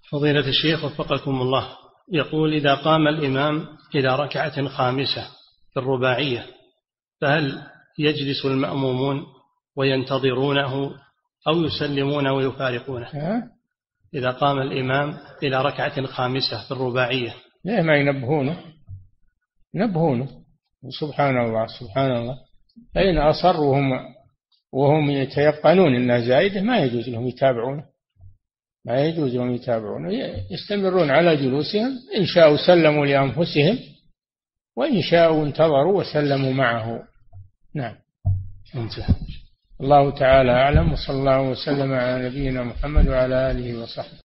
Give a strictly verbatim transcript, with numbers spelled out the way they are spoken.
فضيلة الشيخ وفقكم الله، يقول إذا قام الإمام إلى ركعة خامسة في الرباعية فهل يجلس المأمومون وينتظرونه أو يسلمون ويفارقونه؟ إذا قام الإمام إلى ركعة خامسة في الرباعية لا، ما ينبهونه ينبهونه سبحان الله سبحان الله، فإن أصروا وهم وهم يتيقنون أنها زائدة ما يجوز لهم يتابعونه، ما يجوز لهم يتابعونه، يستمرون على جلوسهم، إن شاءوا سلموا لأنفسهم وإن شاءوا انتظروا وسلموا معه. نعم. الله تعالى أعلم، وصلى الله وسلم على نبينا محمد وعلى آله وصحبه.